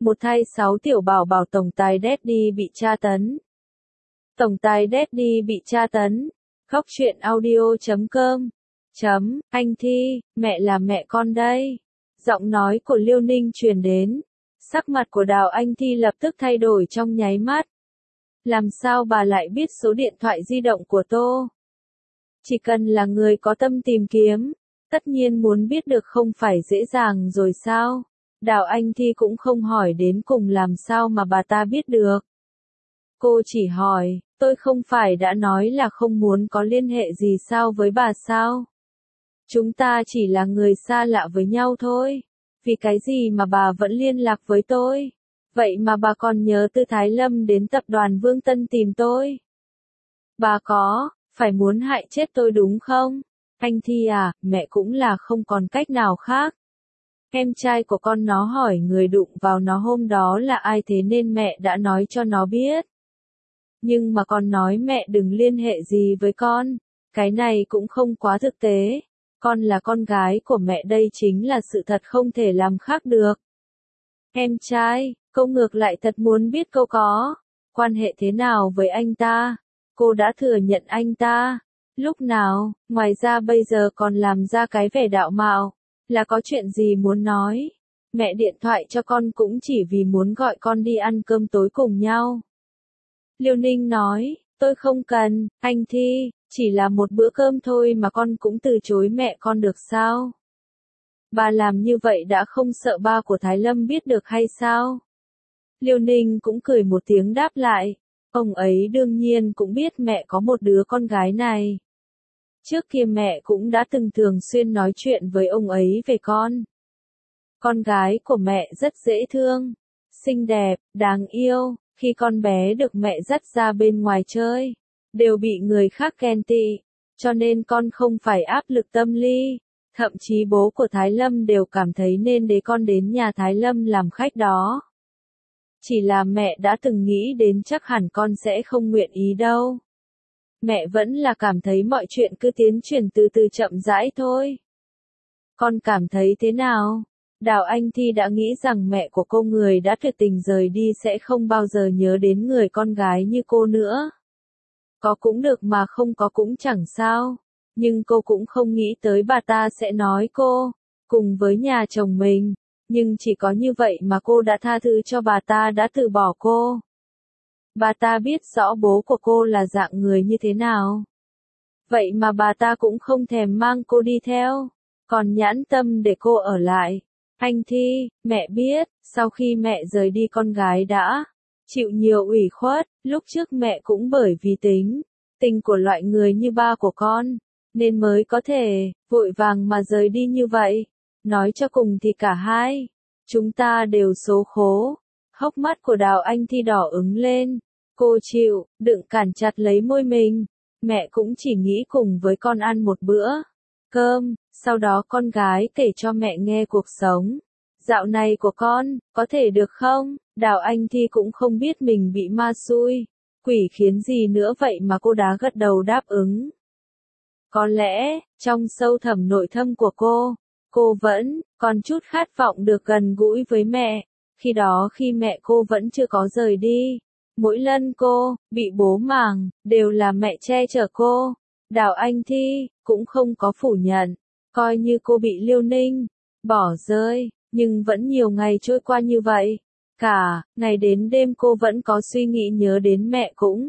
Một thay 6 tiểu bảo bảo tổng tài Daddy bị tra tấn. Tổng tài Daddy bị tra tấn. Khóc chuyện audio.com. Anh Thi, mẹ là mẹ con đây. Giọng nói của Liêu Ninh truyền đến. Sắc mặt của Đào Anh Thi lập tức thay đổi trong nháy mắt. Làm sao bà lại biết số điện thoại di động của Tô? Chỉ cần là người có tâm tìm kiếm, tất nhiên muốn biết được không phải dễ dàng rồi sao? Đào Anh Thi cũng không hỏi đến cùng làm sao mà bà ta biết được. Cô chỉ hỏi, tôi không phải đã nói là không muốn có liên hệ gì sao với bà sao? Chúng ta chỉ là người xa lạ với nhau thôi. Vì cái gì mà bà vẫn liên lạc với tôi? Vậy mà bà còn nhớ từ Thái Lâm đến tập đoàn Vương Tân tìm tôi. Bà phải muốn hại chết tôi đúng không? Anh Thi à, mẹ cũng là không còn cách nào khác. Em trai của con nó hỏi người đụng vào nó hôm đó là ai thế nên mẹ đã nói cho nó biết. Nhưng mà con nói mẹ đừng liên hệ gì với con. Cái này cũng không quá thực tế. Con là con gái của mẹ, đây chính là sự thật không thể làm khác được. Em trai, cô ngược lại thật muốn biết cô có quan hệ thế nào với anh ta. Cô đã thừa nhận anh ta. Lúc nào, ngoài ra bây giờ còn làm ra cái vẻ đạo mạo. Là có chuyện gì muốn nói. Mẹ điện thoại cho con cũng chỉ vì muốn gọi con đi ăn cơm tối cùng nhau. Liêu Ninh nói, tôi không cần, anh Thi, chỉ là một bữa cơm thôi mà con cũng từ chối mẹ con được sao? Bà làm như vậy đã không sợ ba của Thái Lâm biết được hay sao? Liêu Ninh cũng cười một tiếng đáp lại, ông ấy đương nhiên cũng biết mẹ có một đứa con gái này. Trước kia mẹ cũng đã từng thường xuyên nói chuyện với ông ấy về con. Con gái của mẹ rất dễ thương, xinh đẹp, đáng yêu. Khi con bé được mẹ dắt ra bên ngoài chơi, đều bị người khác ghen tị, cho nên con không phải áp lực tâm lý. Thậm chí bố của Thái Lâm đều cảm thấy nên để con đến nhà Thái Lâm làm khách đó. Chỉ là mẹ đã từng nghĩ đến chắc hẳn con sẽ không nguyện ý đâu. Mẹ vẫn là cảm thấy mọi chuyện cứ tiến triển từ từ chậm rãi thôi. Con cảm thấy thế nào? Đào Anh Thi đã nghĩ rằng mẹ của cô người đã tuyệt tình rời đi sẽ không bao giờ nhớ đến người con gái như cô nữa. Có cũng được mà không có cũng chẳng sao. Nhưng cô cũng không nghĩ tới bà ta sẽ nói cô, cùng với nhà chồng mình. Nhưng chỉ có như vậy mà cô đã tha thứ cho bà ta đã từ bỏ cô. Bà ta biết rõ bố của cô là dạng người như thế nào. Vậy mà bà ta cũng không thèm mang cô đi theo, còn nhẫn tâm để cô ở lại. Anh Thi, mẹ biết, sau khi mẹ rời đi con gái đã chịu nhiều ủy khuất, lúc trước mẹ cũng bởi vì tình của loại người như ba của con, nên mới có thể vội vàng mà rời đi như vậy. Nói cho cùng thì cả hai chúng ta đều số khổ. Hốc mắt của Đào Anh Thi đỏ ửng lên, cô chịu đựng cản chặt lấy môi mình. Mẹ cũng chỉ nghĩ cùng với con ăn một bữa cơm, sau đó con gái kể cho mẹ nghe cuộc sống dạo này của con, có thể được không? Đào Anh Thi cũng không biết mình bị ma xui, quỷ khiến gì nữa vậy mà cô đã gật đầu đáp ứng. Có lẽ, trong sâu thẳm nội thâm của cô vẫn còn chút khát vọng được gần gũi với mẹ. Khi đó khi mẹ cô vẫn chưa có rời đi, mỗi lần cô bị bố màng, đều là mẹ che chở cô. Đào Anh Thi cũng không có phủ nhận, coi như cô bị Liêu Ninh bỏ rơi, nhưng vẫn nhiều ngày trôi qua như vậy. Cả ngày đến đêm cô vẫn có suy nghĩ nhớ đến mẹ cũng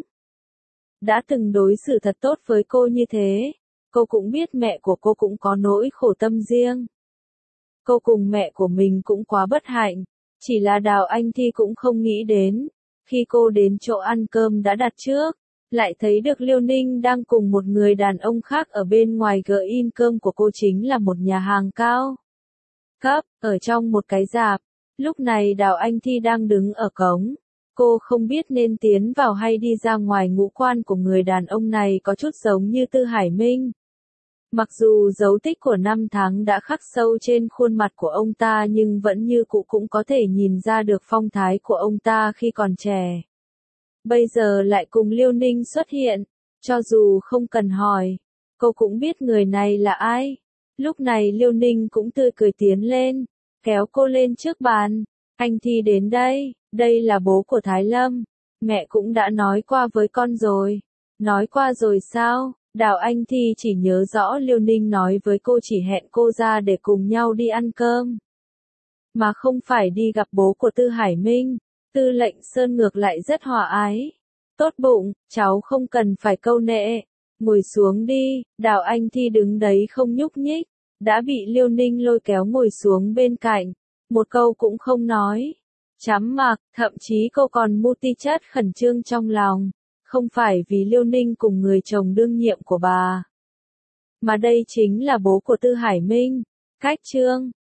đã từng đối xử thật tốt với cô như thế. Cô cũng biết mẹ của cô cũng có nỗi khổ tâm riêng. Cô cùng mẹ của mình cũng quá bất hạnh. Chỉ là Đào Anh Thi cũng không nghĩ đến. Khi cô đến chỗ ăn cơm đã đặt trước, lại thấy được Liêu Ninh đang cùng một người đàn ông khác ở bên ngoài in cơm của cô, chính là một nhà hàng cao cấp, ở trong một cái rạp. Lúc này Đào Anh Thi đang đứng ở cổng. Cô không biết nên tiến vào hay đi ra ngoài. Ngũ quan của người đàn ông này có chút giống như Tư Hải Minh. Mặc dù dấu tích của năm tháng đã khắc sâu trên khuôn mặt của ông ta nhưng vẫn như cũ cũng có thể nhìn ra được phong thái của ông ta khi còn trẻ. Bây giờ lại cùng Liêu Ninh xuất hiện, cho dù không cần hỏi, cô cũng biết người này là ai. Lúc này Liêu Ninh cũng tươi cười tiến lên, kéo cô lên trước bàn. Anh Thi đến đây, đây là bố của Thái Lâm. Mẹ cũng đã nói qua với con rồi. Nói qua rồi sao? Đào Anh Thi chỉ nhớ rõ Liêu Ninh nói với cô chỉ hẹn cô ra để cùng nhau đi ăn cơm. Mà không phải đi gặp bố của Tư Hải Minh. Tư Lệnh Sơn ngược lại rất hòa ái. Tốt bụng, cháu không cần phải câu nệ. Ngồi xuống đi, Đào Anh Thi đứng đấy không nhúc nhích. Đã bị Liêu Ninh lôi kéo ngồi xuống bên cạnh. Một câu cũng không nói. Chám mặc, thậm chí cô còn mu ti chất khẩn trương trong lòng. Không phải vì Liêu Ninh cùng người chồng đương nhiệm của bà. Mà đây chính là bố của Tư Hải Minh. Cách Trương.